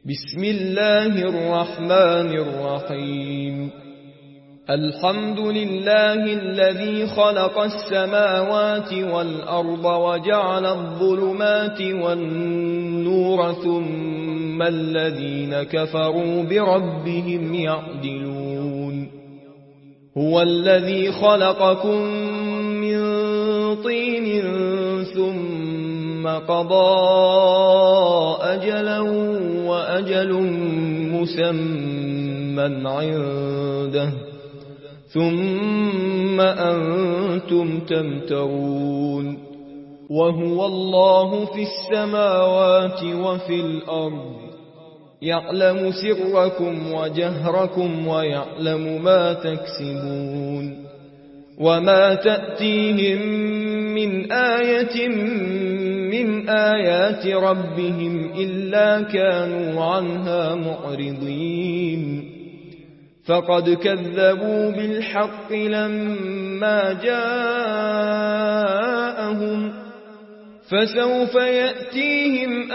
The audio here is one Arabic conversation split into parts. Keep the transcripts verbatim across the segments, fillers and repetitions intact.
بسم الله الرحمن الرحيم. الحمد لله الذي خلق السماوات والأرض وجعل الظلمات والنور ثم الذين كفروا بربهم يعدلون. هو الذي خلقكم من طين ثم قضى أجلا وأجل مسمى عنده ثم أنتم تمترون. وهو الله في السماوات وفي الأرض يعلم سركم وجهركم ويعلم ما تكسبون. وما تأتيهم من آية من آيات ربهم إلا كانوا عنها معرضين. فقد كذبوا بالحق لما جاءهم فسوف يأتيهم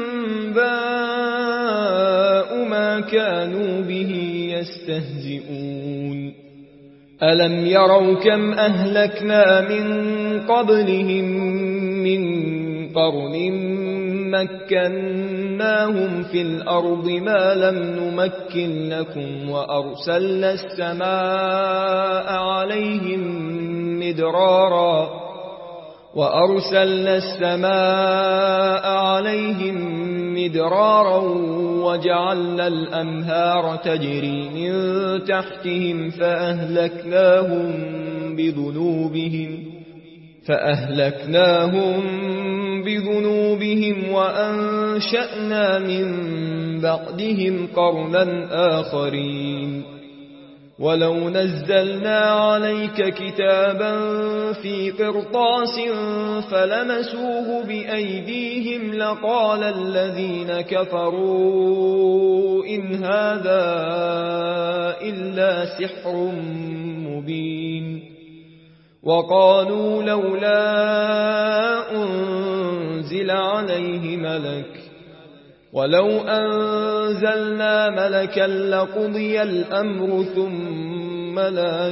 أنباء ما كانوا به يستهزئون. ألم يروا كم أهلكنا من قبلهم من قرن مكناهم في الأرض ما لم نمكن لكم وأرسلنا السماء عليهم مدرارا وأرسلنا السماء عليهم مدرارا وجعلنا الأنهار تجري من تحتهم فأهلكناهم بذنوبهم فأهلكناهم بذنوبهم وأنشأنا من بعدهم قرنا آخرين. ولو نزلنا عليك كتابا في قرطاس فلمسوه بأيديهم لقال الذين كفروا إن هذا إلا سحر مبين. وقالوا لولا أنزل عليه ملك ولو أنزلنا ملكا لقضي الأمر ثم لا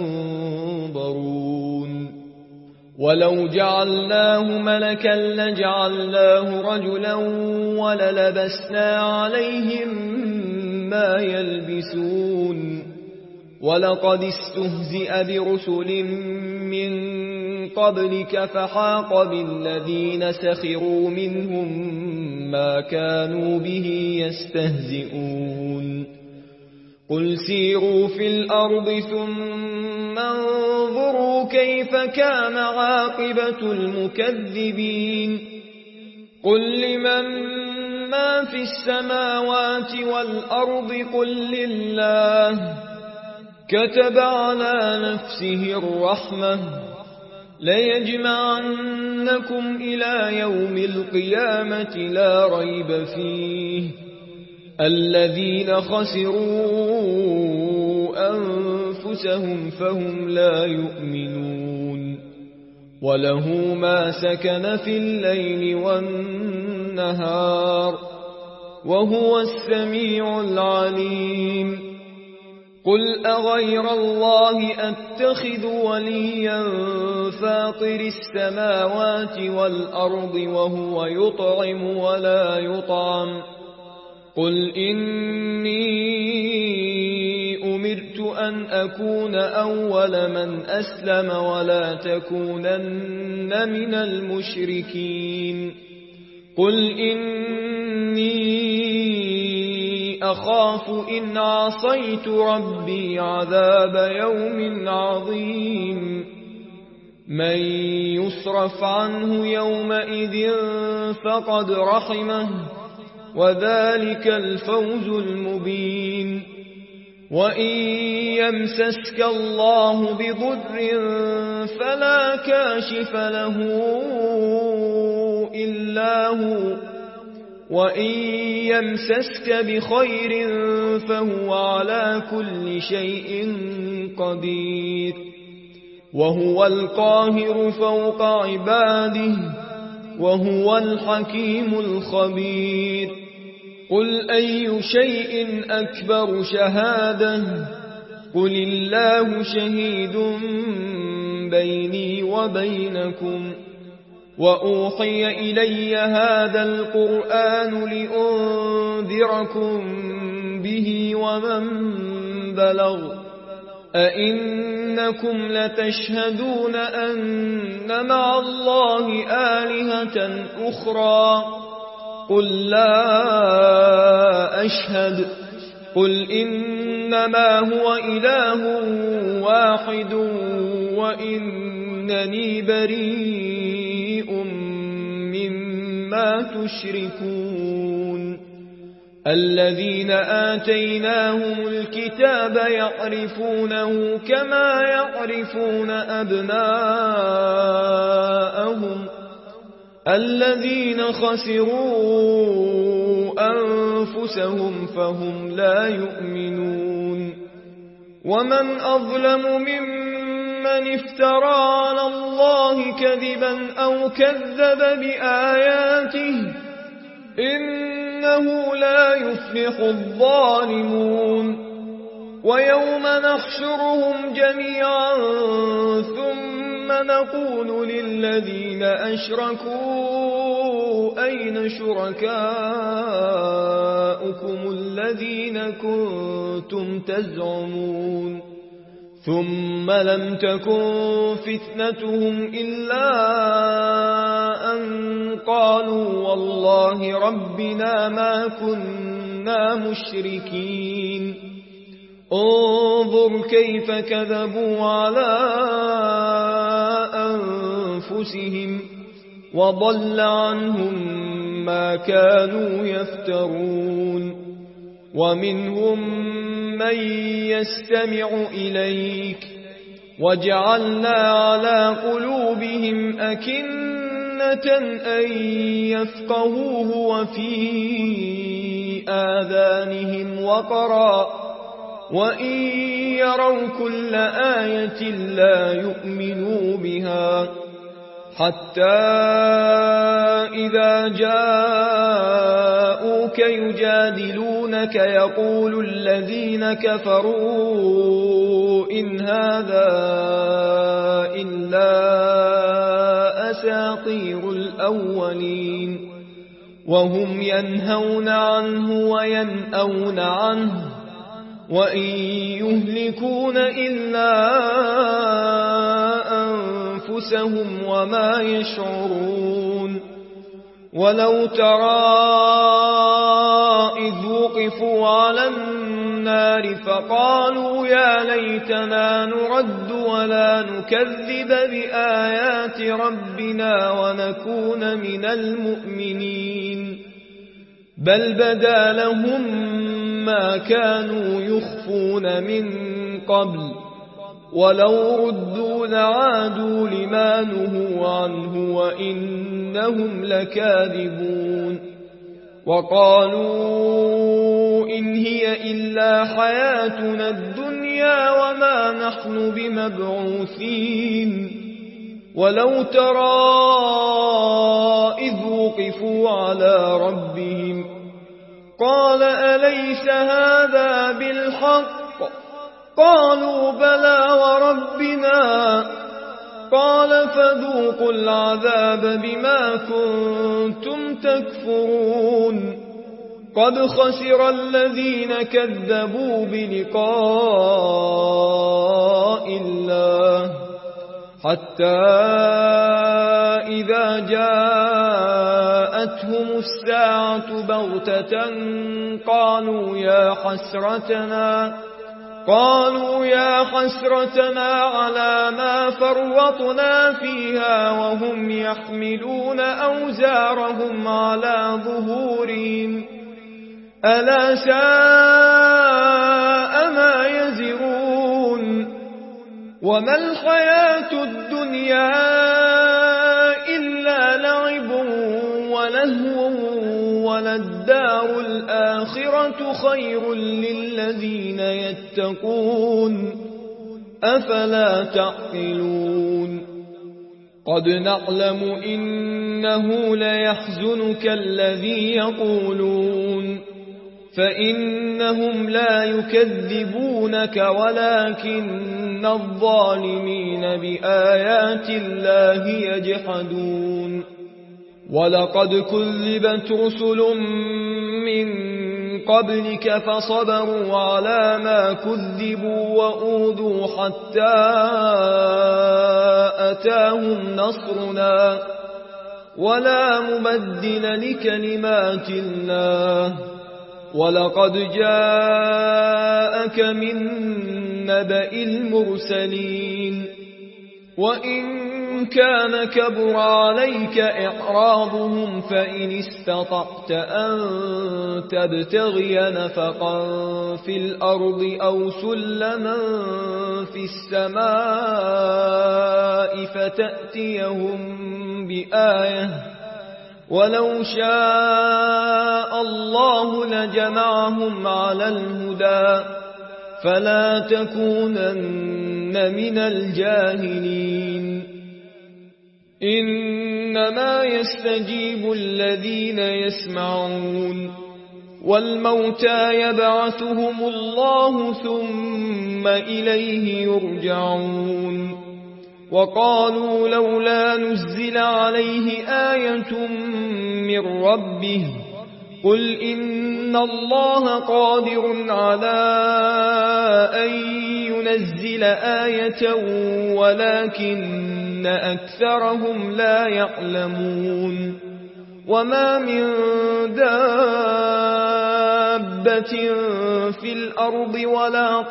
ينظرون. ولو جعلناه ملكا لجعلناه رجلا وللبسنا عليهم ما يلبسون. ولقد استهزئ برسل من قبلك فحاق بالذين سخروا منهم ما كانوا به يستهزئون. قل سيروا في الأرض ثم انظروا كيف كان عاقبة المكذبين. قل لمن ما في السماوات والأرض قل لله كتب على نفسه الرحمة ليجمعنكم إلى يوم القيامة لا ريب فيه. الذين خسروا أنفسهم فهم لا يؤمنون. وله ما سكن في الليل والنهار وهو السميع العليم. قل أغير الله أتخذ وليا فاطر السماوات والأرض وهو يطعم ولا يطعم. قل إني أمرت أن أكون أول من أسلم ولا تكونن من المشركين. قل إني أخاف إن عصيت ربي عذاب يوم عظيم. من يصرف عنه يومئذ فقد رحمه وذلك الفوز المبين. وإن يمسسك الله بضر فلا كاشف له إلا هو وإن يمسسك بخير فهو على كل شيء قدير. وهو القاهر فوق عباده وهو الحكيم الخبير. قل أي شيء أكبر شهادة قل الله شهيد بيني وبينكم وأوحي إلي هذا القرآن لأنذركم به ومن بلغ أئنكم لتشهدون أن مع الله آلهة أخرى قل لا أشهد قل إنما هو إله واحد وإنني بريء مما تشركون الذين آتيناهم الكتاب يعرفونه كما يعرفون أبناءهم الذين خسروا أنفسهم فهم لا يؤمنون ومن أظلم ممن افترى على الله كذبا أو كذب بآياته إنه لا يفلح الظالمون ويوم نحشرهم جميعا ثم نقول للذين أشركوا أين شركاؤكم الذين كنتم تزعمون ثم لم تكن فتنتهم إلا أن قالوا والله ربنا ما كنا مشركين انظر كيف كذبوا على أنفسهم وضل عنهم ما كانوا يفترون ومنهم من يستمع إليك وجعلنا على قلوبهم أكنة أن يفقهوه وفي آذانهم وقرا وإن يروا كل آية لا يؤمنوا بها حتى إذا جاءوك يجادلونك يقول الذين كفروا إن هذا إلا أساطير الأولين وهم ينهون عنه وينأون عنه وإن يهلكون إلا أنفسهم وما يشعرون ولو ترى إذ وقفوا على النار فقالوا يا ليتنا نرد ولا نكذب بآيات ربنا ونكون من المؤمنين بل بدا لهم ما كانوا يخفون من قبل ولو ردوا لعادوا لما نهوا عنه وإنهم لكاذبون وقالوا إن هي إلا حياتنا الدنيا وما نحن بمبعوثين ولو ترى إذ وقفوا على ربهم قال أليس هذا بالحق قالوا بلى وربنا قال فذوقوا العذاب بما كنتم تكفرون قد خسر الذين كذبوا بلقاء الله حتى إذا جاءتهم الساعة بغتة قالوا يا حسرتنا قالوا يا حسرتنا على ما فرطنا فيها وهم يحملون أوزارهم على ظهورهم ألا ساء ما يزرون وما الحياة الدنيا إلا لعب ولهو وللدار الآخرة خير للذين يتقون أفلا تعقلون قد نعلم إنه ليحزنك الذي يقولون فإنهم لا يكذبونك ولكن الظالمين بآيات الله يجحدون ولقد كذبت رسل من قبلك فصبروا على ما كذبوا وأوذوا حتى أتاهم نصرنا ولا مبدل لكلمات الله ولقد جاءك من نبأ المرسلين وإن كان كبر عليك إعراضهم فإن استطعت أن تبتغي نفقا في الأرض أو سلما في السماء فتأتيهم بآية ولو شاء الله لجمعهم على الهدى فلا تكونن من الجاهلين إنما يستجيب الذين يسمعون والموتى يبعثهم الله ثم إليه يرجعون وقالوا لولا نزل عليه آية من ربه قل إن الله قادر على أن ينزل آية ولكن أكثرهم لا يعلمون وما من دابة في الأرض ولا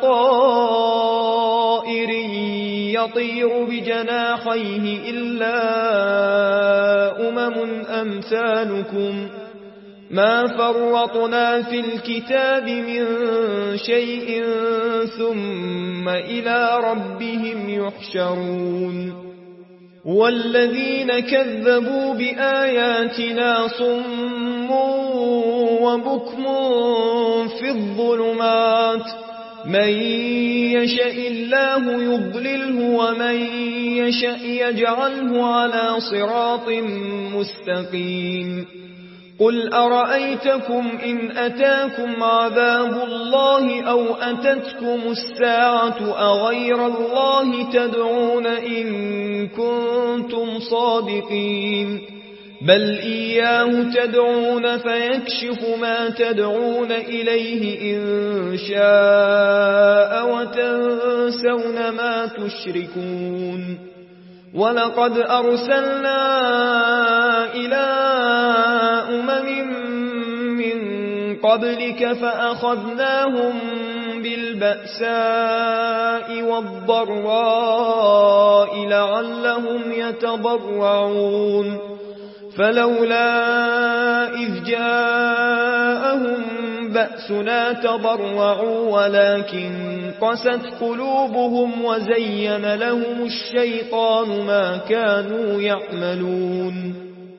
طائر يطير بجناحيه إلا أمم أمثالكم ما فرطنا في الكتاب من شيء ثم إلى ربهم يحشرون والذين كذبوا بآياتنا صم وبكم في الظلمات من يشاء الله يضلله ومن يشاء يجعله على صراط مستقيم قل أرأيتكم إن أتاكم عذاب الله أو أتتكم الساعة أغير الله تدعون إن كنتم صادقين بل إياه تدعون فيكشف ما تدعون إليه إن شاء وتنسون ما تشركون ولقد أرسلنا إلى أمم من قبلك فأخذناهم بالبأساء والضراء لعلهم يتضرعون فلولا إذ جاءهم بأسنا تضرعوا ولكن قست قلوبهم وزين لهم الشيطان ما كانوا يعملون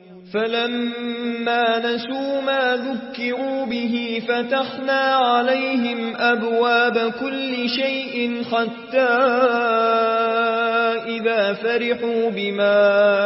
فلما نسوا ما ذكروا به فتحنا عليهم أبواب كل شيء حتى إذا فرحوا بما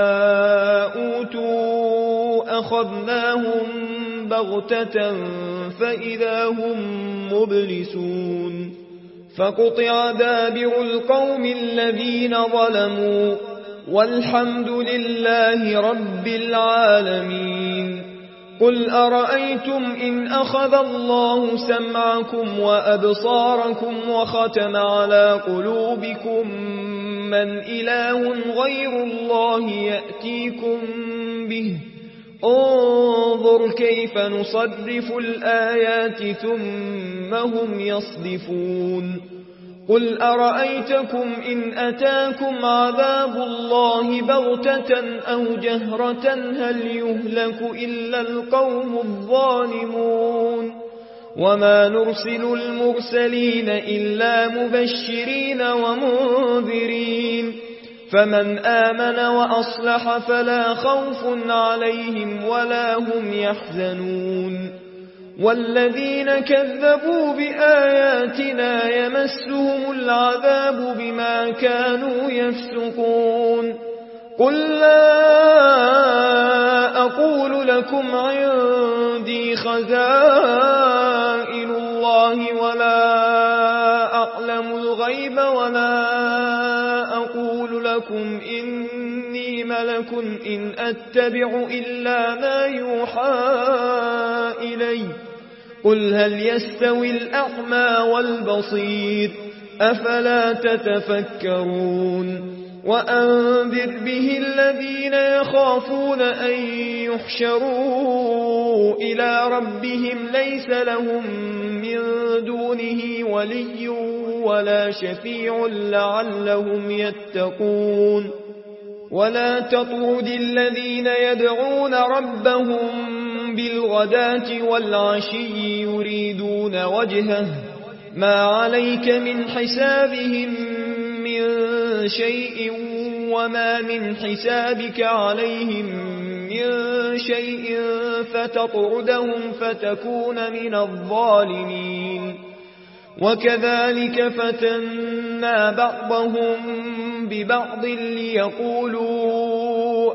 أوتوا أخذناهم بغتة فإذا هم مبلسون فقطع دابر القوم الذين ظلموا والحمد لله رب العالمين قل أرأيتم إن أخذ الله سمعكم وأبصاركم وختم على قلوبكم من إله غير الله يأتيكم به انظر كيف نصرف الآيات ثم هم يصدفون قل أرأيتكم إن أتاكم عذاب الله بغتة أو جهرة هل يهلك إلا القوم الظالمون وما نرسل المرسلين إلا مبشرين ومنذرين فمن آمن وأصلح فلا خوف عليهم ولا هم يحزنون والذين كذبوا بآياتنا يمسهم العذاب بما كانوا يفسقون قل لا أقول لكم عندي خزائن الله ولا أعلم الغيب ولا أقول لكم إني ملك إن أتبع إلا ما يوحى إلي قل هل يستوي الأعمى والبصير أفلا تتفكرون وأنذر به الذين يخافون أن يحشروا إلى ربهم ليس لهم من دونه ولي ولا شفيع لعلهم يتقون ولا تطرد الذين يدعون ربهم بالغداة والعشي يريدون وجهه ما عليك من حسابهم من شيء وما من حسابك عليهم من شيء فتطردهم فتكون من الظالمين وكذلك فتنا بعضهم ببعض ليقولوا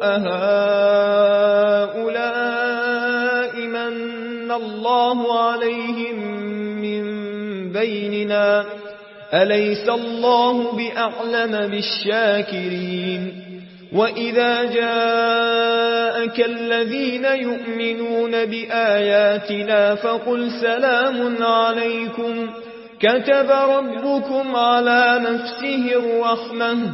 أهؤلاء من الله عليهم من بيننا أليس الله بأعلم بالشاكرين وإذا جاءك الذين يؤمنون بآياتنا فقل سلام عليكم كتب ربكم على نفسه الرحمة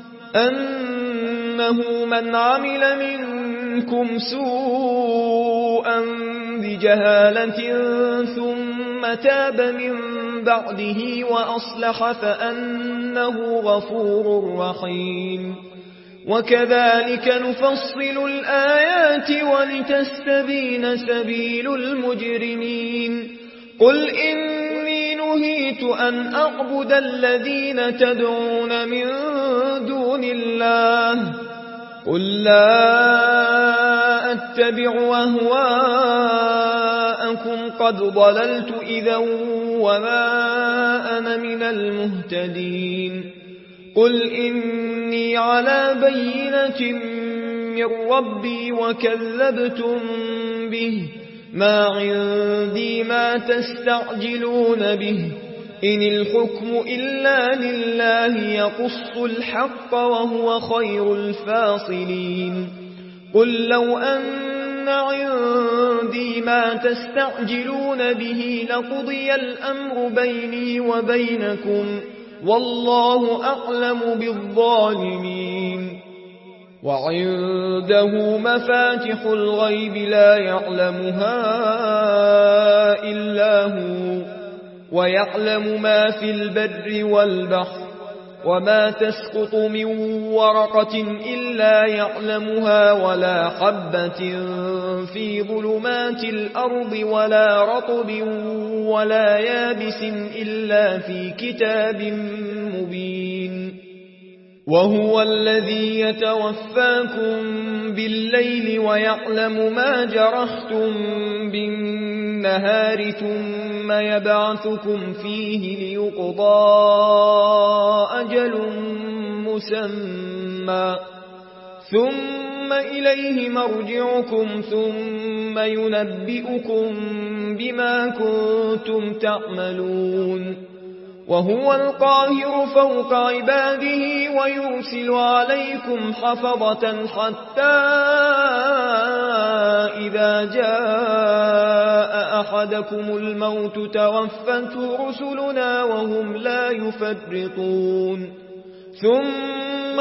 أنه من عمل منكم سوءا بجهالة ثم تاب من بعده وأصلح فأنه غفور رحيم وكذلك نفصل الآيات ولتستبين سبيل المجرمين قل إني نهيت أن أعبد الذين تدعون من دون الله قل لا أتبع أهواءكم قد ضللت إذا وما أنا من المهتدين قل إني على بينة من ربي وكذبتم به ما عندي ما تستعجلون به إن الحكم إلا لله يقص الحق وهو خير الفاصلين قل لو أن عندي ما تستعجلون به لقضي الأمر بيني وبينكم والله أعلم بالظالمين وعنده مفاتح الغيب لا يعلمها إلا هو ويعلم ما في البر والبحر وما تسقط من ورقة إلا يعلمها ولا حبة في ظلمات الأرض ولا رطب ولا يابس إلا في كتاب مبين وهو الذي يتوفاكم بالليل ويعلم ما جرحتم بالنهار ثم يبعثكم فيه ليقضى أجل مسمى ثم إليه مرجعكم ثم ينبئكم بما كنتم تعملون وهو القاهر فوق عباده ويرسل عليكم حفظة حتى إذا جاء أحدكم الموت توفته رسلنا وهم لا يفرطون ثم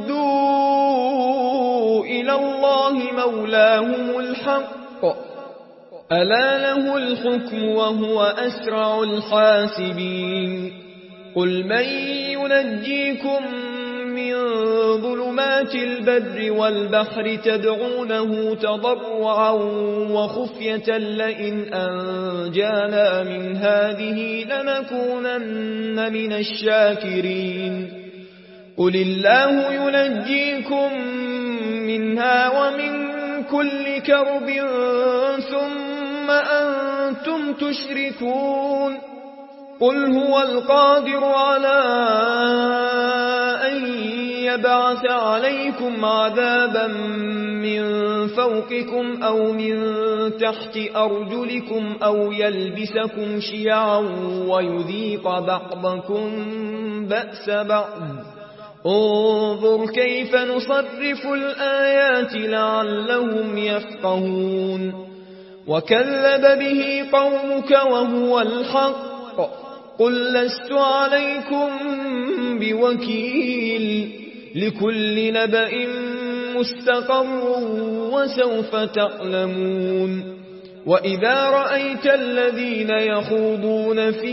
ردوا إلى الله مولاهم الحق ألا له الحكم وهو أسرع الحاسبين قل من ينجيكم من ظلمات البر والبحر تدعونه تضرعا وخفية لئن أنجانا من هذه لنكونن من الشاكرين قل الله ينجيكم منها ومن كل كرب ثم أنتم تشركون قل هو القادر على أن يبعث عليكم عذابا من فوقكم أو من تحت أرجلكم أو يلبسكم شيعا ويذيق بعضكم بأس بعض. انظر كيف نصرف الآيات لعلهم يفقهون. وكذب به قومك وهو الحق قل لست عليكم بوكيل لكل نبأ مستقر وسوف تعلمون. وإذا رأيت الذين يخوضون في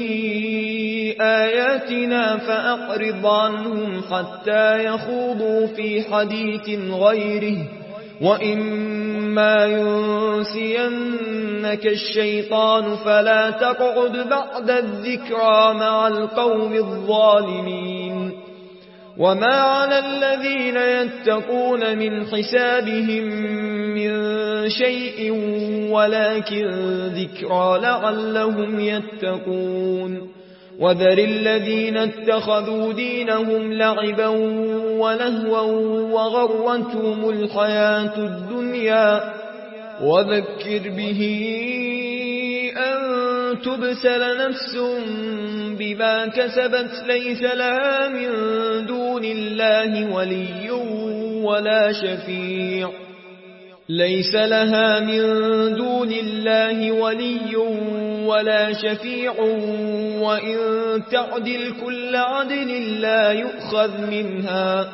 آياتنا فأعرض عنهم حتى يخوضوا في حديث غيره وإما ينسينك الشيطان فلا تقعد بعد الذكرى مع القوم الظالمين. وما على الذين يتقون من حسابهم من شيء ولكن ذكرى لعلهم يتقون. وذر الذين اتخذوا دينهم لعبا ولهوا وغرتهم الحياة الدنيا وذكر به أن تبسل نفس بما كسبت ليس لها من دون الله ولي ولا شفيع ليس لها من دون الله ولي ولا شفيع وإن تعدل كل عدل لا يؤخذ منها.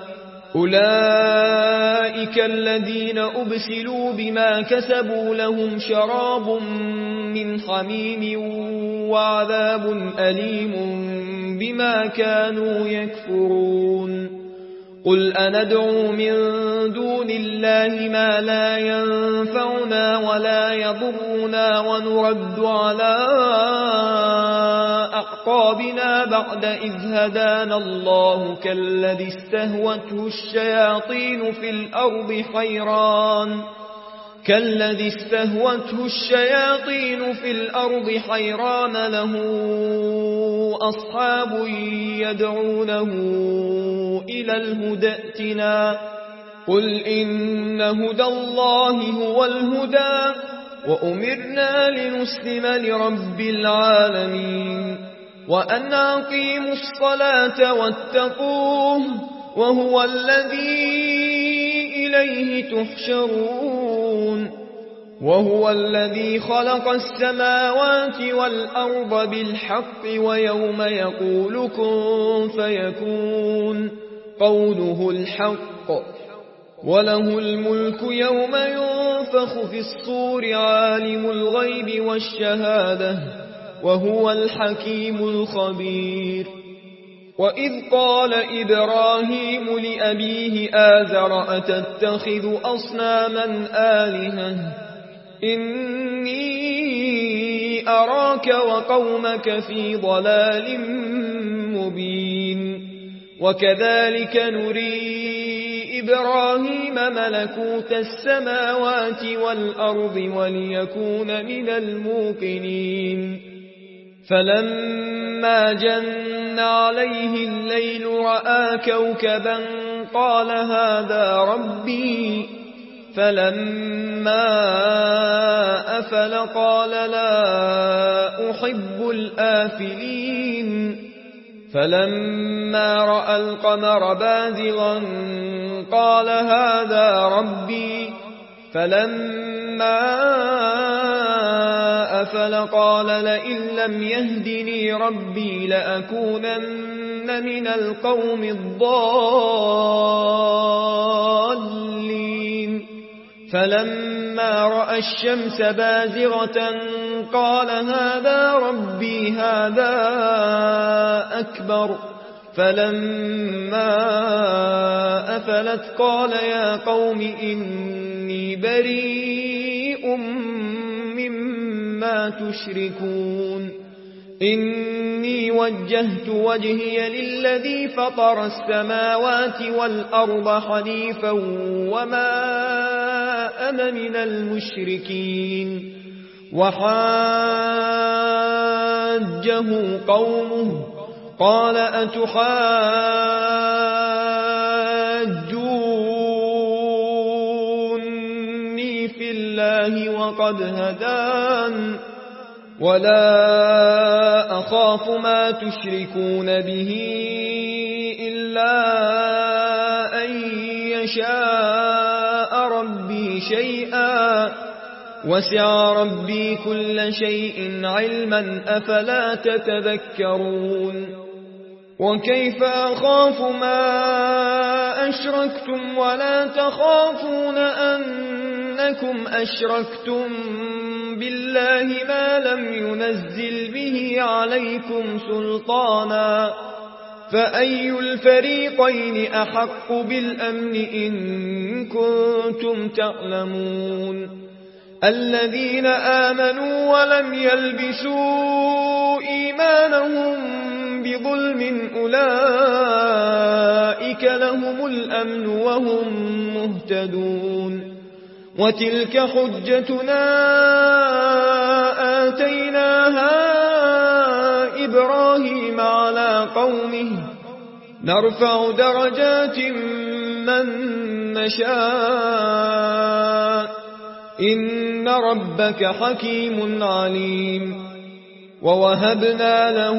أولئك الذين أبسلوا بما كسبوا لهم شراب من حميم وعذاب أليم بما كانوا يكفرون. قل أندعو من دون الله ما لا ينفعنا ولا يضرنا ونرد على أعقابنا بعد إذ هدانا الله كالذي استهوته الشياطين في الأرض حيران كالذي استهوته الشياطين في الأرض حيران له أصحاب يدعونه إلى الهدى ائتنا. قل إن هدى الله هو الهدى وأمرنا لنسلم لرب العالمين وأن أقيموا الصلاة واتقوه وهو الذي إليه تحشرون. وهو الذي خلق السماوات والأرض بالحق ويوم يقول كن فيكون قوله الحق وله الملك يوم ينفخ في الصور عالم الغيب والشهادة وهو الحكيم الخبير. وإذ قال إبراهيم لأبيه آزر أتتخذ أصناما آلهة إني أراك وقومك في ضلال مبين. وكذلك نري إبراهيم ملكوت السماوات والأرض وليكون من الموقنين. فلما جن عليه الليل رأى كوكبا قال هذا ربي فلما أفل قال لا أحب الآفلين. فلما رأى القمر بازغا قال هذا ربي فلما أفل قال لئن لم يهدني ربي لأكونن من القوم الضالين. فلما رأى الشمس بازغة قال هذا ربي هذا أكبر. فلما أفلت قال يا قوم إني بريء مما تشركون. إني وجهت وجهي للذي فطر السماوات والأرض حنيفا وما أنا من المشركين. وحاجه قومه قال أتحاجوني يحاجوني في الله وقد هدان ولا أخاف ما تشركون به إلا أن يشاء ربي شيئا وسع ربي كل شيء علما أفلا تتذكرون وكيف أخاف ما أشركتم ولا تخافون أنكم أشركتم بالله ما لم ينزل به عليكم سلطانا فأي الفريقين أحق بالأمن إن كنتم تعلمون الذين آمنوا ولم يلبسوا إيمانهم بظلم أولئك لهم الأمن وهم مهتدون وتلك حجتنا آتيناها إبراهيم على قومه نرفع درجات من نشاء إن ربك حكيم عليم ووهبنا له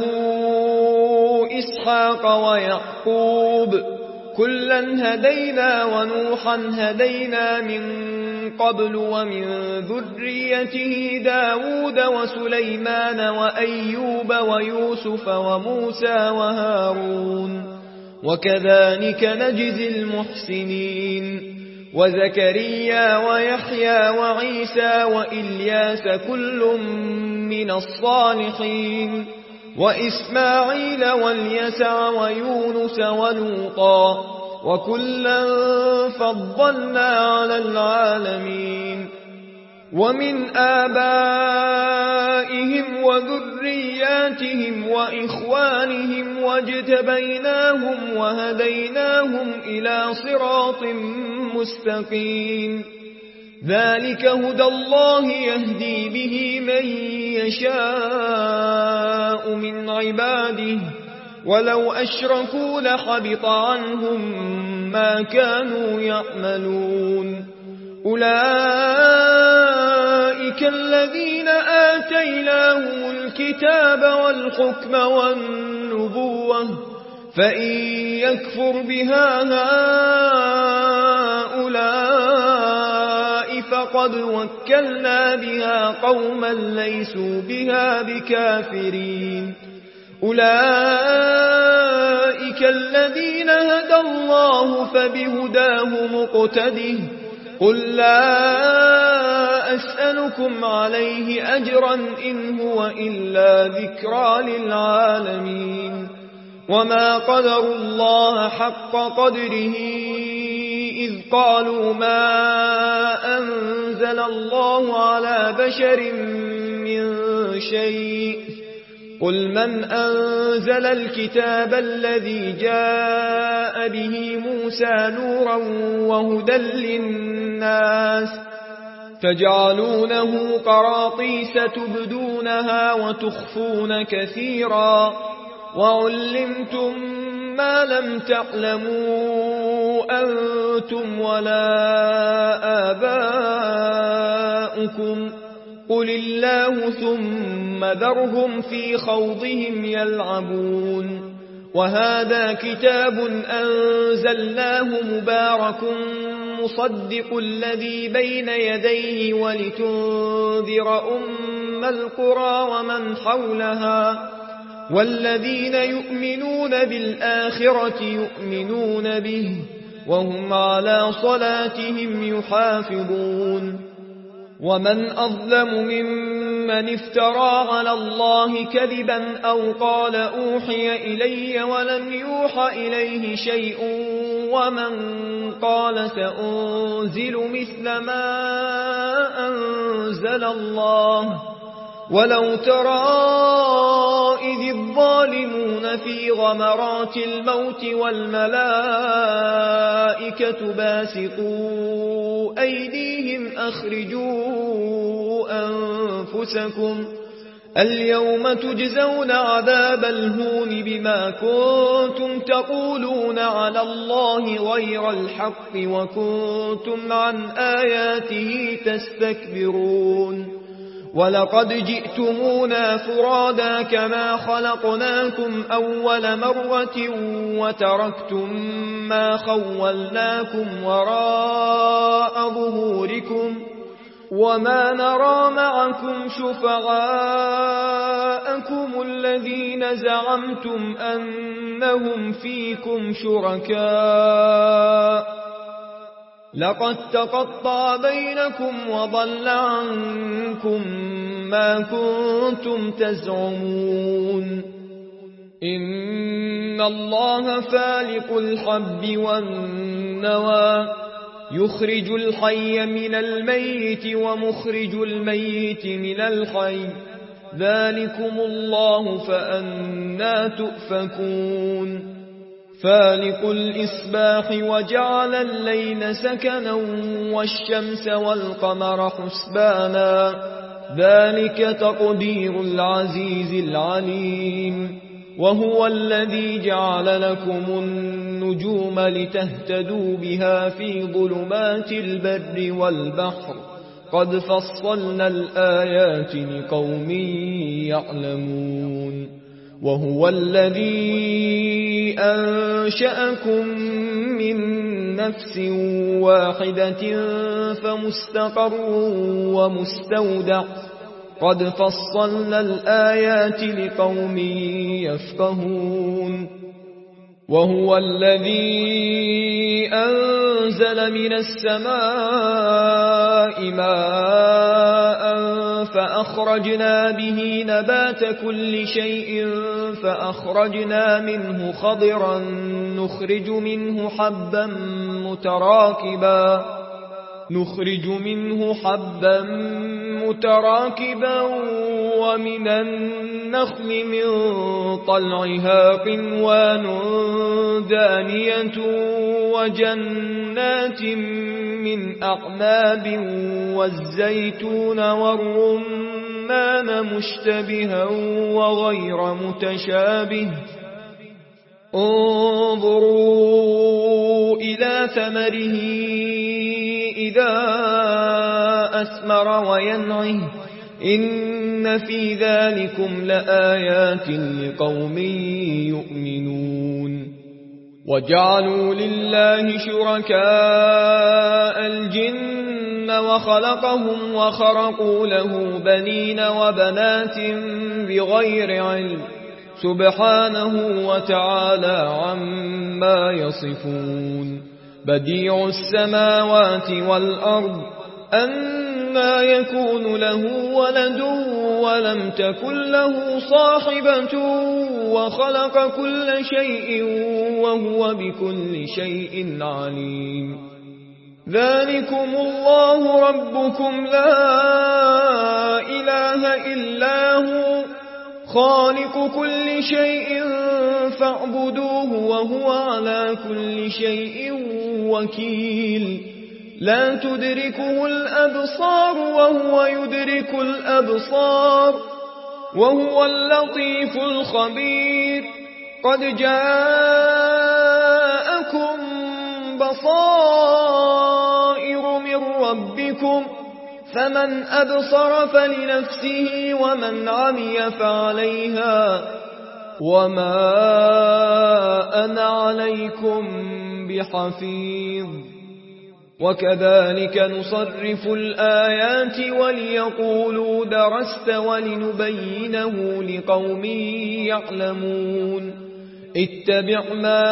إسحاق ويعقوب كلا هدينا ونوحا هدينا من قبل ومن ذريته داود وسليمان وأيوب ويوسف وموسى وهارون وكذلك نجزي المحسنين وزكريا ويحيى وعيسى وإلياس كل من الصالحين وإسماعيل واليسع ويونس ولوطا وكلا فضلنا على العالمين ومن آبائهم وذرياتهم وإخوانهم واجتبيناهم وهديناهم إلى صراط مستقيم ذلك هدى الله يهدي به من يشاء من عباده ولو أشركوا لحبط عنهم ما كانوا يعملون أولئك الذين آتيناهم الكتاب والحكم والنبوة فإن يكفر بها هؤلاء فقد وكلنا بها قوما ليسوا بها بكافرين أولئك الذين هدى الله فبهداه مقتده قل لا أسألكم عليه أجرا إن هو إلا ذكرى للعالمين وما قدروا الله حق قدره إذ قالوا ما أنزل الله على بشر من شيء قل من أنزل الكتاب الذي جاء به موسى نورا وهدى للناس تجعلونه قراطيس تبدونها وتخفون كثيرا وعلمتم ما لم تعلموا أنتم ولا آباؤكم قل الله ثم ذرهم في خوضهم يلعبون وهذا كتاب أنزلناه مبارك مصدق الذي بين يديه ولتنذر أم القرى ومن حولها والذين يؤمنون بالآخرة يؤمنون به وهم على صلاتهم يحافظون ومن أظلم ممن افترى على الله كذبا أو قال أوحي إلي ولم يوحى إليه شيء ومن قال سأنزل مثل ما أنزل الله ولو ترى إذ الظالمون في غمرات الموت والملائكة باسطوا أيديهم أخرجوا أنفسكم اليوم تجزون عذاب الهون بما كنتم تقولون على الله غير الحق وكنتم عن آياته تستكبرون ولقد جئتمونا فرادا كما خلقناكم أول مرة وتركتم ما خولناكم وراء ظهوركم وما نرى معكم شفعاءكم الذين زعمتم أنهم فيكم شركاء لقد تقطع بينكم وضل عنكم ما كنتم تزعمون إن الله فالق الحب والنوى يخرج الحي من الميت ومخرج الميت من الحي ذلكم الله فأنى تؤفكون فالق الإصباح وجعل الليل سكنا والشمس والقمر حسبانا ذلك تقدير العزيز العليم وهو الذي جعل لكم النجوم لتهتدوا بها في ظلمات البر والبحر قد فصلنا الآيات لقوم يعلمون وهو الذي أنشأكم من نفس واحدة فمستقر ومستودع قد فصلنا الآيات لقوم يفقهون وهو الذي أنزل من السماء ماء فأخرجنا به نبات كل شيء فأخرجنا منه خضرا نخرج منه حبا متراكبا نخرج منه حبا متراكبا ومن النخل من طلعها قنوان دانية وجنات من أعناب والزيتون والرمان مشتبها وغير متشابه انظروا إلى ثمره إذا أثمر وينعه إن في ذلكم لآيات لقوم يؤمنون وجعلوا لله شركاء الجن وخلقهم وخرقوا له بنين وبنات بغير علم سبحانه وتعالى عما يصفون بديع السماوات والأرض أنى يكون له ولد ولم تكن له صاحبة وخلق كل شيء وهو بكل شيء عليم ذلكم الله ربكم لا إله إلا هو خالق كل شيء فاعبدوه وهو على كل شيء وكيل لا تدركه الأبصار وهو يدرك الأبصار وهو اللطيف الخبير قد جاءكم بصائر من ربكم فمن أبصر فلنفسه ومن عمي فعليها وما أنا عليكم بحفيظ وكذلك نصرف الآيات وليقولوا درست ولنبينه لقوم يعلمون اتبع ما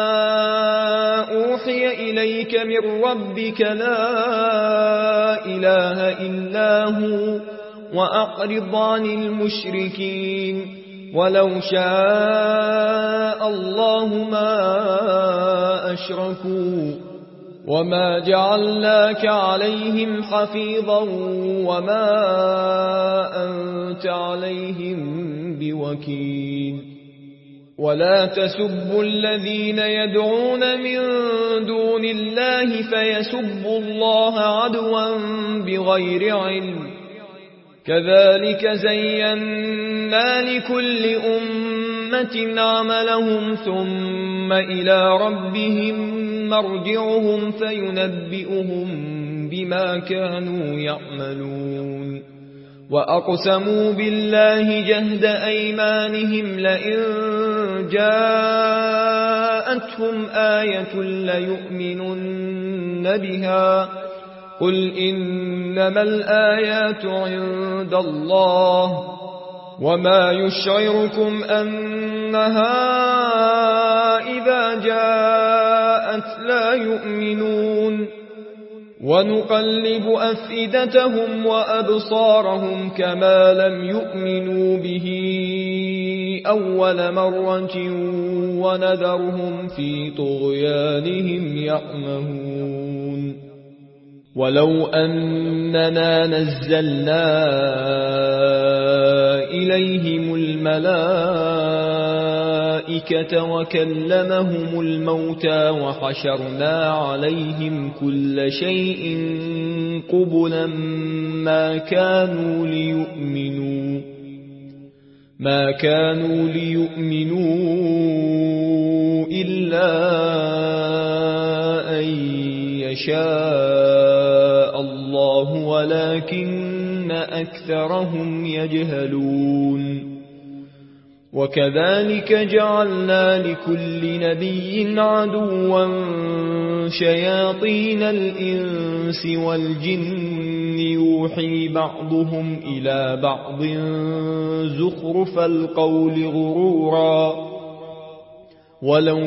أوحي إليك من ربك لا إله إلا هو وأعرض عن المشركين ولو شاء الله ما أشركوا وما جعلناك عليهم حفيظا وما أنت عليهم بوكيل ولا تسبوا الذين يدعون من دون الله فيسبوا الله عدوا بغير علم كذلك زينا لكل أمة عملهم ثم إلى ربهم مرجعهم فينبئهم بما كانوا يعملون وأقسموا بالله جهد أيمانهم لئن جاءتهم آية ليؤمنن بها قل إنما الآيات عند الله وما يشعركم أنها إذا جاءت لا يؤمنون ونقلب أفئدتهم وأبصارهم كما لم يؤمنوا به أول مرة ونذرهم في طغيانهم يعمهون ولو أننا نزلنا إليهم الملائكة وكلمهم الموتى وحشرنا عليهم كل شيء قبلا ما كانوا ليؤمنوا ما كانوا ليؤمنوا إلا أن يشاء الله ولكن أكثرهم يجهلون وكذلك جعلنا لكل نبي عدوا شياطين الإنس والجن يوحي بعضهم إلى بعض زخرف القول غرورا ولو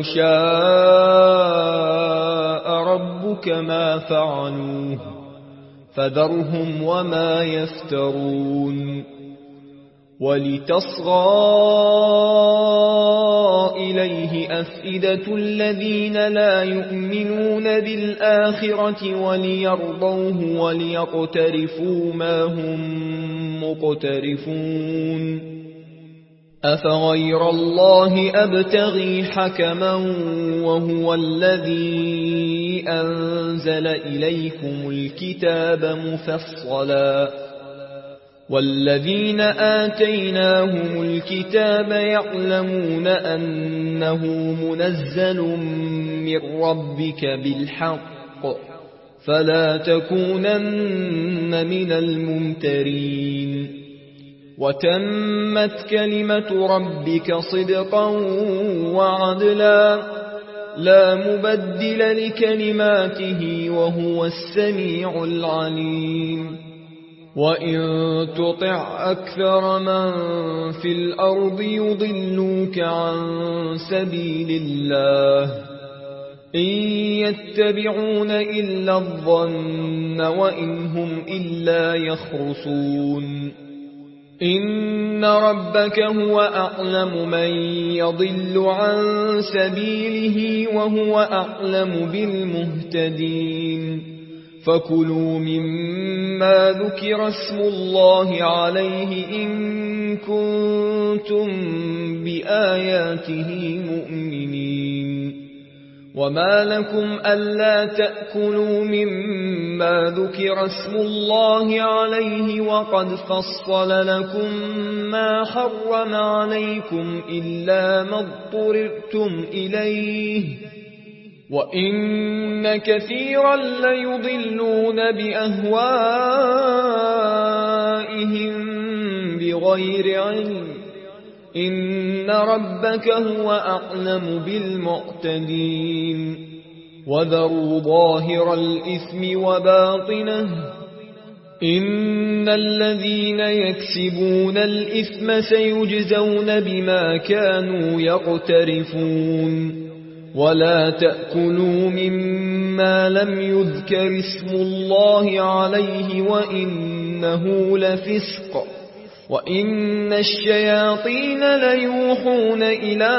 شاء ربك ما فعلوه فذرهم وما يفترون ولتصغى إليه أفئدة الذين لا يؤمنون بالآخرة وليرضوه وليقترفوا ما هم مقترفون أفغير الله أبتغي حكما وهو الذي أنزل إليكم الكتاب مفصلا والذين آتيناهم الكتاب يعلمون أنه منزل من ربك بالحق فلا تكونن من الممترين وتمت كلمة ربك صدقا وعدلا لا مبدل لكلماته وهو السميع العليم وإن تطع أكثر من في الأرض يضلوك عن سبيل الله إن يتبعون إلا الظن وإن هم إلا يخرصون إن ربك هو أعلم من يضل عن سبيله وهو أعلم بالمهتدين فكلوا مما ذكر اسم الله عليه إن كنتم بآياته مؤمنين وما لكم ألا تأكلوا مما ذكر اسم الله عليه وقد فصل لكم ما حرم عليكم إلا ما اضطررتم إليه وإن كثيرا ليضلون بأهوائهم بغير علم إن ربك هو أعلم بالمعتدين وذروا ظاهر الإثم وباطنه إن الذين يكسبون الإثم سيجزون بما كانوا يقترفون ولا تأكلوا مما لم يذكر اسم الله عليه وإنه لفسق وإن الشياطين ليوحون إلى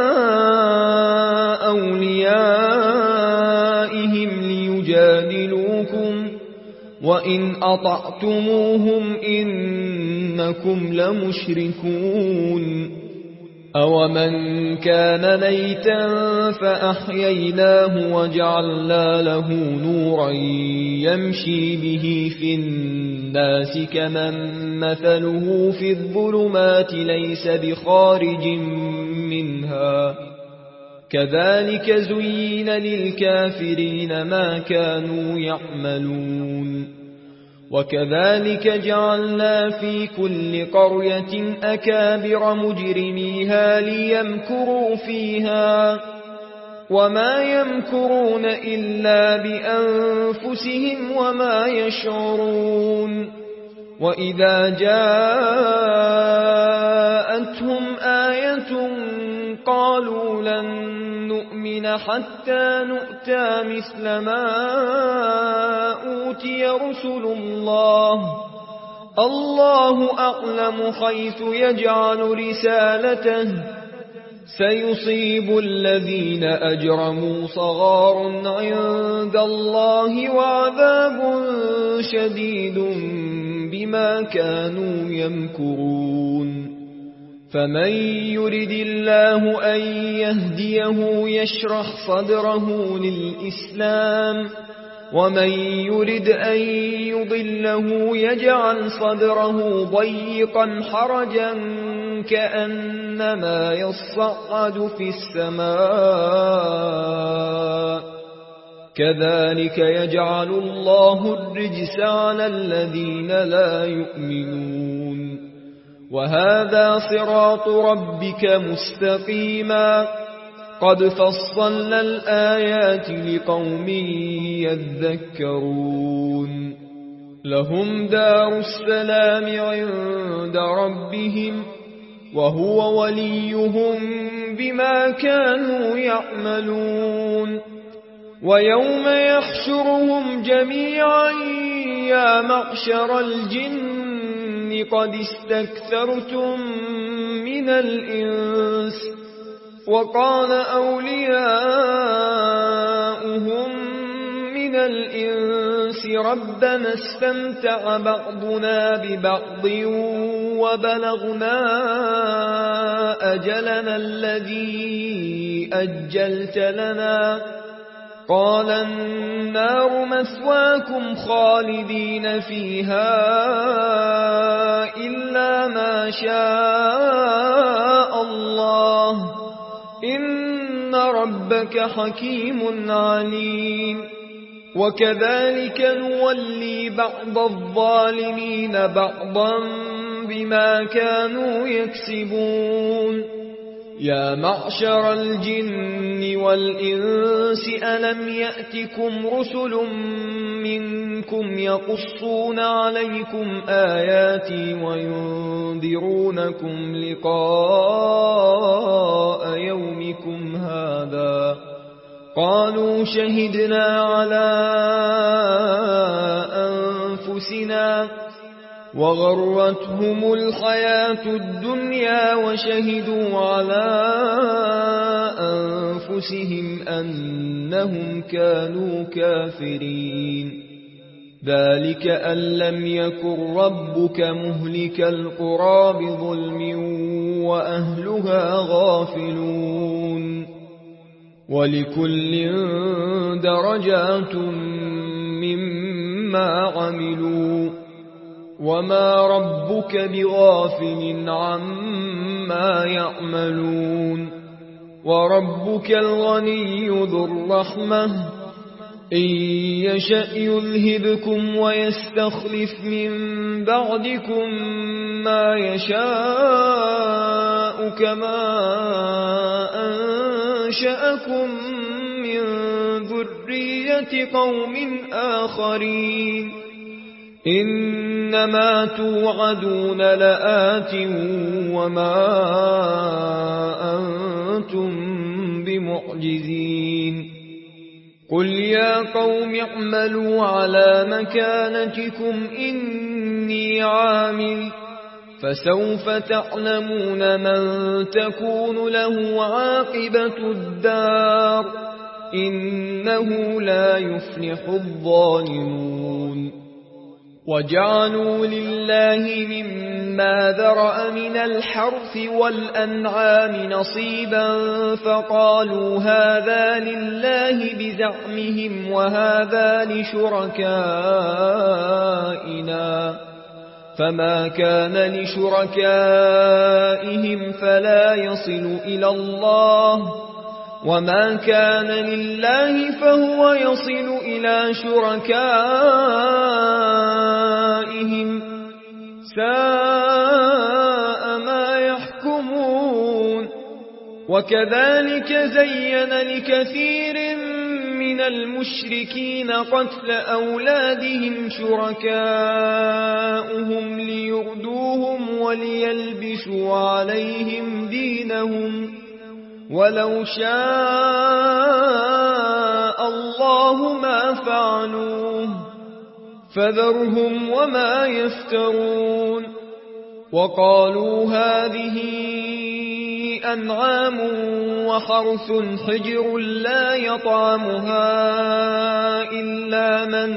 أوليائهم ليجادلوكم وإن أطعتموهم إنكم لمشركون أومن كان ميتا فأحييناه وجعلنا له نورا يمشي به في الناس الناس كمن مثله في الظلمات ليس بخارج منها كذلك زين للكافرين ما كانوا يعملون وكذلك جعلنا في كل قرية أكابر مجرميها ليمكروا فيها وما يمكرون إلا بأنفسهم وما يشعرون وإذا جاءتهم آية قالوا لن نؤمن حتى نؤتى مثل ما أوتي رسل الله الله أعلم حيث يجعل رسالته سيصيب الذين أجرموا صغار عند الله وعذاب شديد بما كانوا يمكرون فمن يرد الله أن يهديه يشرح صدره للإسلام ومن يرد أن يضله يجعل صدره ضيقا حرجا كأنما يصعد في السماء كذلك يجعل الله الرجس على الذين لا يؤمنون وهذا صراط ربك مستقيما قد فصلنا الآيات لقوم يذكرون لهم دار السلام عند ربهم وهو وليهم بما كانوا يعملون ويوم يحشرهم جميعا يا معشر الجن قد استكثرتم من الإنس وقال أولياؤهم من الإنس ربنا استمتع بعضنا ببعض وبلغنا أجلنا الذي أجلت لنا قال النار مثواكم خالدين فيها إلا ما شاء الله إن ربك حكيم عليم وكذلك نولي بعض الظالمين بعضا بما كانوا يكسبون يا معشر الجن والإنس ألم يأتكم رسل منكم يقصون عليكم آياتي وينذرونكم لقاء يومكم هذا قالوا شهدنا على أنفسنا وغرتهم الحياة الدنيا وشهدوا على أنفسهم أنهم كانوا كافرين ذلك أن لم يكن ربك مهلك القرى بظلم وأهلها غافلون ولكل درجات مما عملوا وما ربك بغافل عما يعملون وربك الغني ذو الرحمة إن يشأ يذهبكم ويستخلف من بعدكم ما يشاء كما أنشأكم من ذرية قوم آخرين إنما توعدون لآت وما أنتم بمعجزين قل يا قوم اعملوا على مكانتكم إني عامل فسوف تعلمون من تكون له عاقبة الدار إنه لا يفلح الظالمون وجعلوا لله مما ذرأ من الحرث والأنعام نصيبا فقالوا هذا لله بزعمهم وهذا لشركائنا فما كان لشركائهم فلا يصل إلى الله وما كان لله فهو يصل إلى شركائهم ساء ما يحكمون. وكذلك زين لكثير من المشركين قتل أولادهم شركاؤهم ليردوهم وليلبسوا عليهم دينهم ولو شاء الله ما فعلوه فذرهم وما يفترون. وقالوا هذه أنعام وحرث حجر لا يطعمها إلا من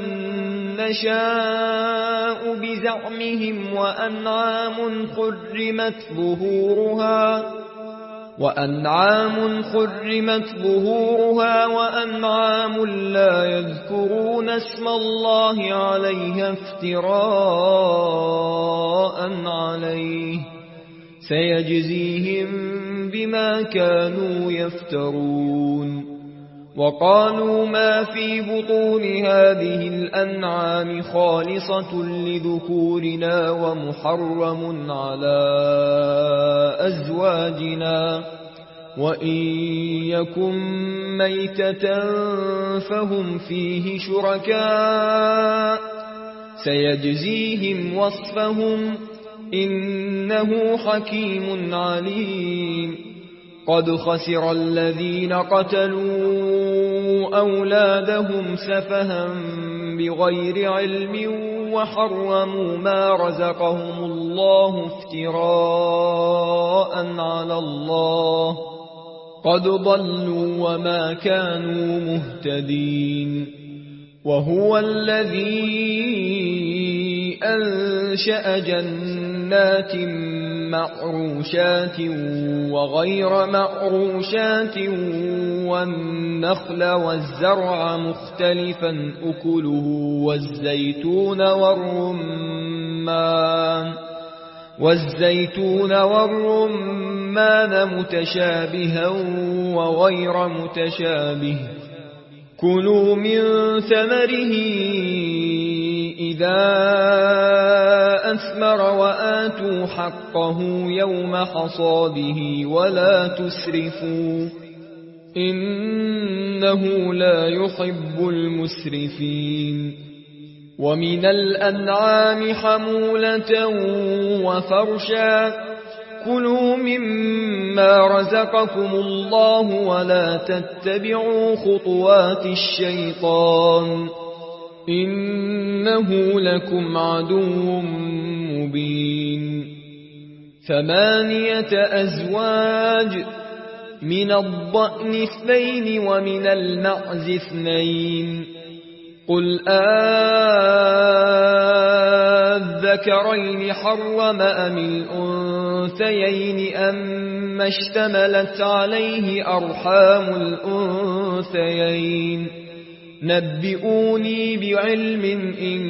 نشاء بزعمهم وأنعام حرمت ظهورها وأنعام حرمت ظهورها وأنعام لا يذكرون اسم الله عليها افتراء عليه سيجزيهم بما كانوا يفترون. وقالوا ما في بطون هذه الأنعام خالصة لذكورنا ومحرم على أزواجنا وإن يكن ميتة فهم فيه شركاء سيجزيهم وصفهم إنه حكيم عليم. قد خسر الذين قتلوا أولادهم سفها بغير علم وحرموا ما رزقهم الله افتراء على الله قد ضلوا وما كانوا مهتدين. وهو الذي أنشأ جنات معروشات وغير معروشات والنخل والزرع مختلفا أكله والزيتون والرمان والزيتون والرمان متشابها وغير متشابه كلوا من ثمره إذا أثمر وآتوا حقه يوم حصاده ولا تسرفوا إنه لا يحب المسرفين. ومن الأنعام حمولة وفرشا كلوا مما رزقكم الله ولا تتبعوا خطوات الشيطان إنه لكم عدو مبين. ثمانية أزواج من الضأن اثنين ومن المعز اثنين قل أذكرين حرم أم الأنثيين أم اشتملت عليه أرحام الأنثيين نبئوني بعلم إن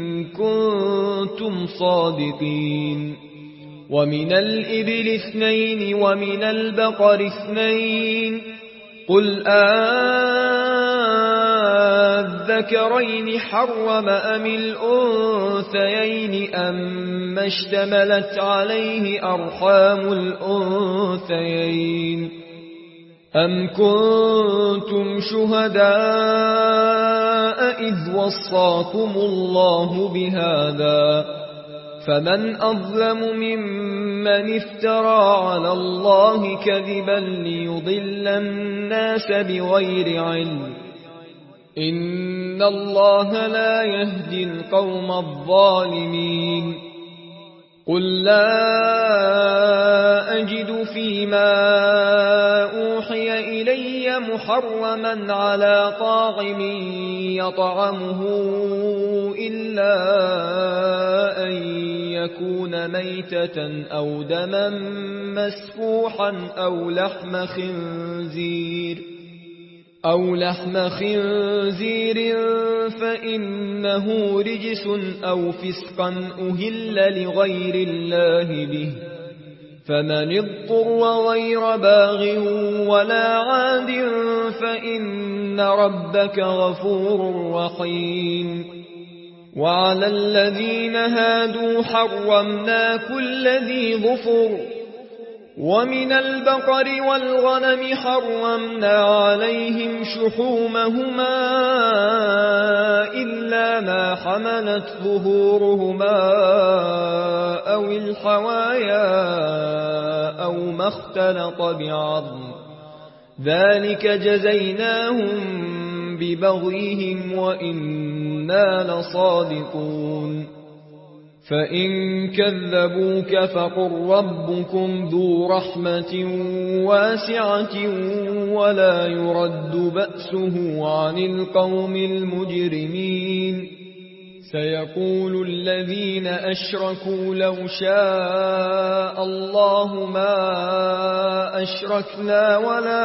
كنتم صادقين. ومن الإبل اثنين ومن البقر اثنين قل أذكرين حرم أم الأنثيين أم اشتملت عليه أرحام الأنثيين أم كنتم شهداء إذ وصاكم الله بهذا فمن أظلم ممن افترى على الله كذبا ليضل الناس بغير علم إن الله لا يهدي القوم الظالمين. قل لا أجد فيما أوحي إلي محرما على طاعم يطعمه إلا أن يكون ميتة أو دما مسفوحا أو لحم خنزير أو لحم خنزير فإنه رجس أو فسقا أهل لغير الله به، فمن اضطر غير باغ ولا عاد فإن ربك غفور رحيم. وعلى الذين هادوا حرمنا كل ذي ظفر، ومن البقر والغنم حرمنا عليهم شحومهما إلا ما حملت ظهورهما أو الحوايا أو ما اختلط بعظم، ذلك جزيناهم ببغيهم وإنا لصادقون. فإن كذبوك فقل ربكم ذو رحمة واسعة ولا يرد بأسه عن القوم المجرمين. سيقول الذين أشركوا لو شاء الله ما أشركنا ولا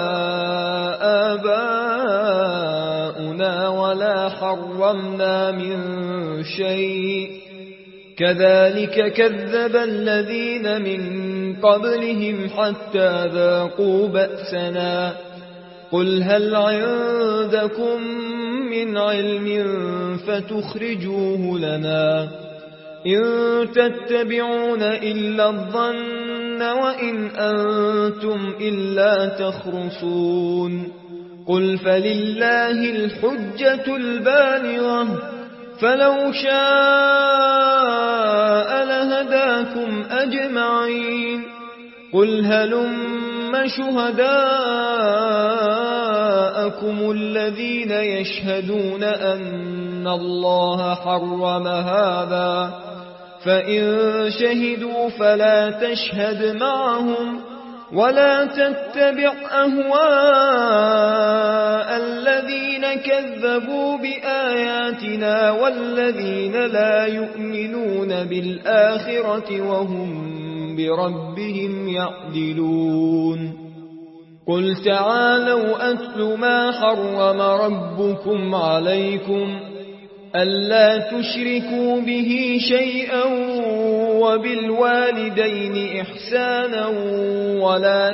آباؤنا ولا حرمنا من شيء، كذلك كذب الذين من قبلهم حتى ذاقوا بأسنا. قل هل عندكم من علم فتخرجوه لنا؟ إن تتبعون إلا الظن وإن أنتم إلا تخرصون. قل فلله الحجة البالغة، فلو شاء لهداكم أجمعين. قل هلم شهداءكم الذين يشهدون أن الله حرم هذا، فإن شهدوا فلا تشهد معهم ولا تتبع أهواء الذين كذبوا بآياتنا والذين لا يؤمنون بالآخرة وهم بربهم يعدلون. قل تعالوا أتل ما حرم ربكم عليكم ألا تشركوا به شيئا وبالوالدين إحسانا ولا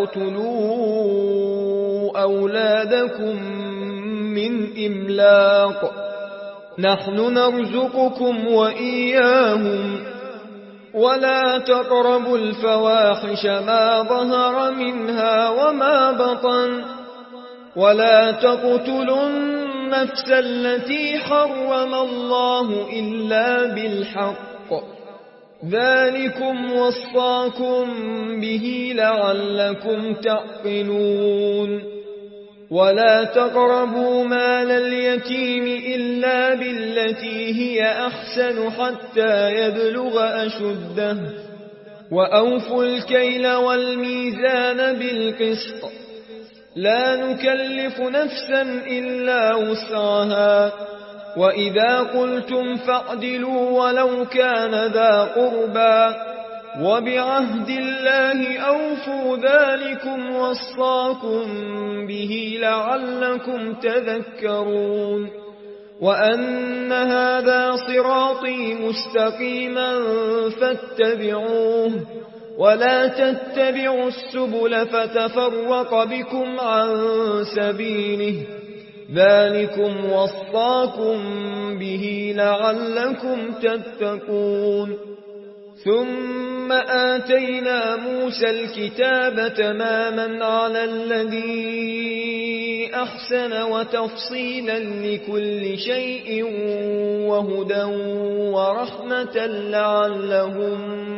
تقتلوا أولادكم من إملاق، نحن نرزقكم وإياهم، ولا تقربوا الفواحش ما ظهر منها وما بطن، ولا تقتلوا النفس التي حرم الله إلا بالحق، ذلكم وصاكم به لعلكم تعقلون. ولا تقربوا مال اليتيم إلا بالتي هي أحسن حتى يبلغ أشده، وأوفوا الكيل والميزان بالقسط، لا نكلف نفسا إلا وسعها، وإذا قلتم فاعدلوا ولو كان ذا قربى، وبعهد الله أوفوا، ذلكم وصاكم به لعلكم تذكرون. وأن هذا صراطي مستقيما فاتبعوه، ولا تتبعوا السبل فتفرق بكم عن سبيله، ذلكم وصاكم به لعلكم تتقون. ثم آتينا موسى الكتاب تماما على الذي أحسن وتفصيلا لكل شيء وهدى ورحمة لعلهم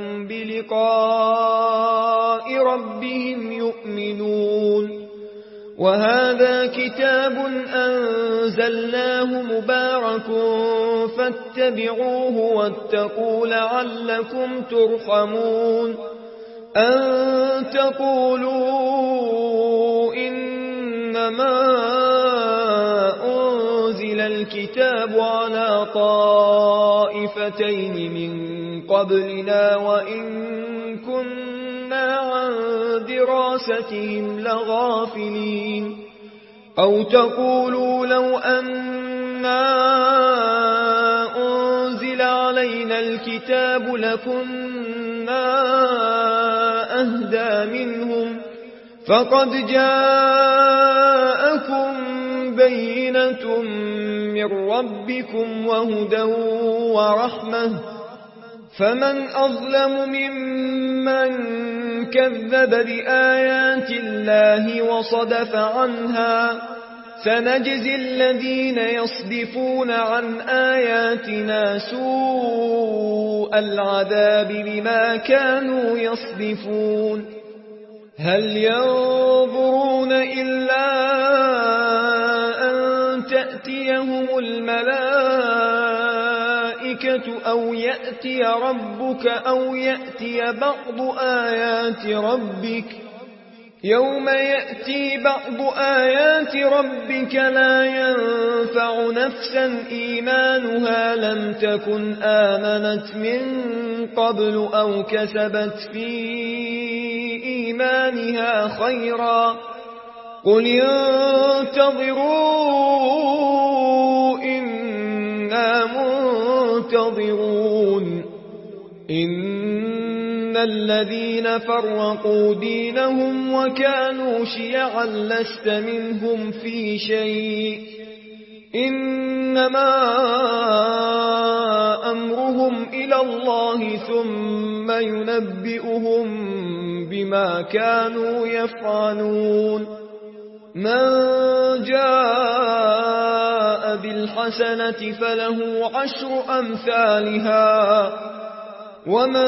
بلقاء ربهم يؤمنون. وهذا كتاب أنزلناه مبارك فاتبعوه واتقوا لعلكم ترحمون. أن تقولوا إنما أنزل الكتاب الكتاب على طائفتين من قبلنا وإن كنا عن دراستهم لغافلين أو تقولوا لو أنا أنزل علينا الكتاب لكنا أهدى منهم فقد جاءكم بينة من ربكم وهدى ورحمة فمن أظلم ممن كذب بآيات الله وصدف عنها سنجزي الذين يصدفون عن آياتنا سوء العذاب بما كانوا يصدفون هل ينظرون إلا أن تأتيهم الملائكة أو يأتي ربك أو يأتي بعض آيات ربك يوم يأتي بعض آيات ربك لا ينفع نفسا إيمانها لم تكن آمنت من قبل أو كسبت في إيمانها خيرا قل انتظروا إنا منتظرون إن الذين فرقوا دينهم وكانوا شيعا لست منهم في شيء إنما أمرهم إلى الله ثم ينبئهم بما كانوا يفعلون من جاء بالحسنة فله عشر أمثالها ومن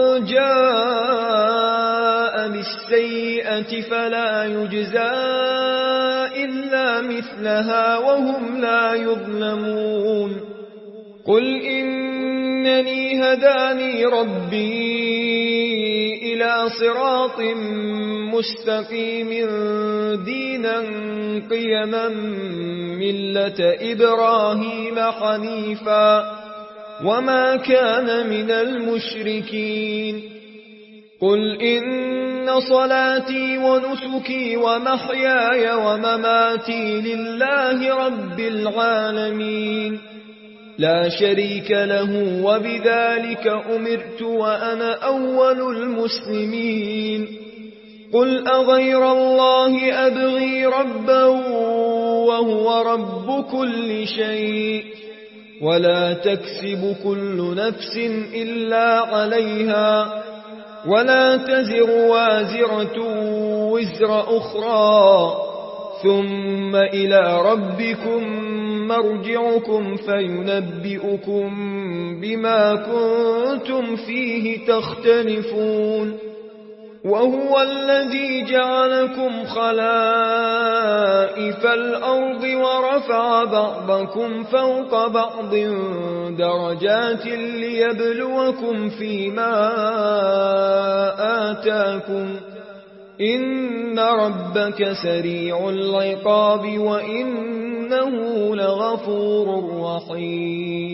جاء بالسيئة فلا يجزى إلا مثلها وهم لا يظلمون قل إنني هداني ربي إلى صراط مستقيم دينا قيما ملة إبراهيم حنيفا وما كان من المشركين قل إن صلاتي ونسكي ومحياي ومماتي لله رب العالمين لا شريك له وبذلك أمرت وأنا أول المسلمين قل أغير الله أبغي ربا وهو رب كل شيء ولا تكسب كل نفس إلا عليها ولا تزر وازرة وزر أخرى ثم إلى ربكم مرجعكم فينبئكم بما كنتم فيه تختلفون وهو الذي جعلكم خلائف الأرض ورفع بعضكم فوق بعض درجات ليبلوكم فيما آتاكم إن ربك سريع العقاب وإنه لغفور رحيم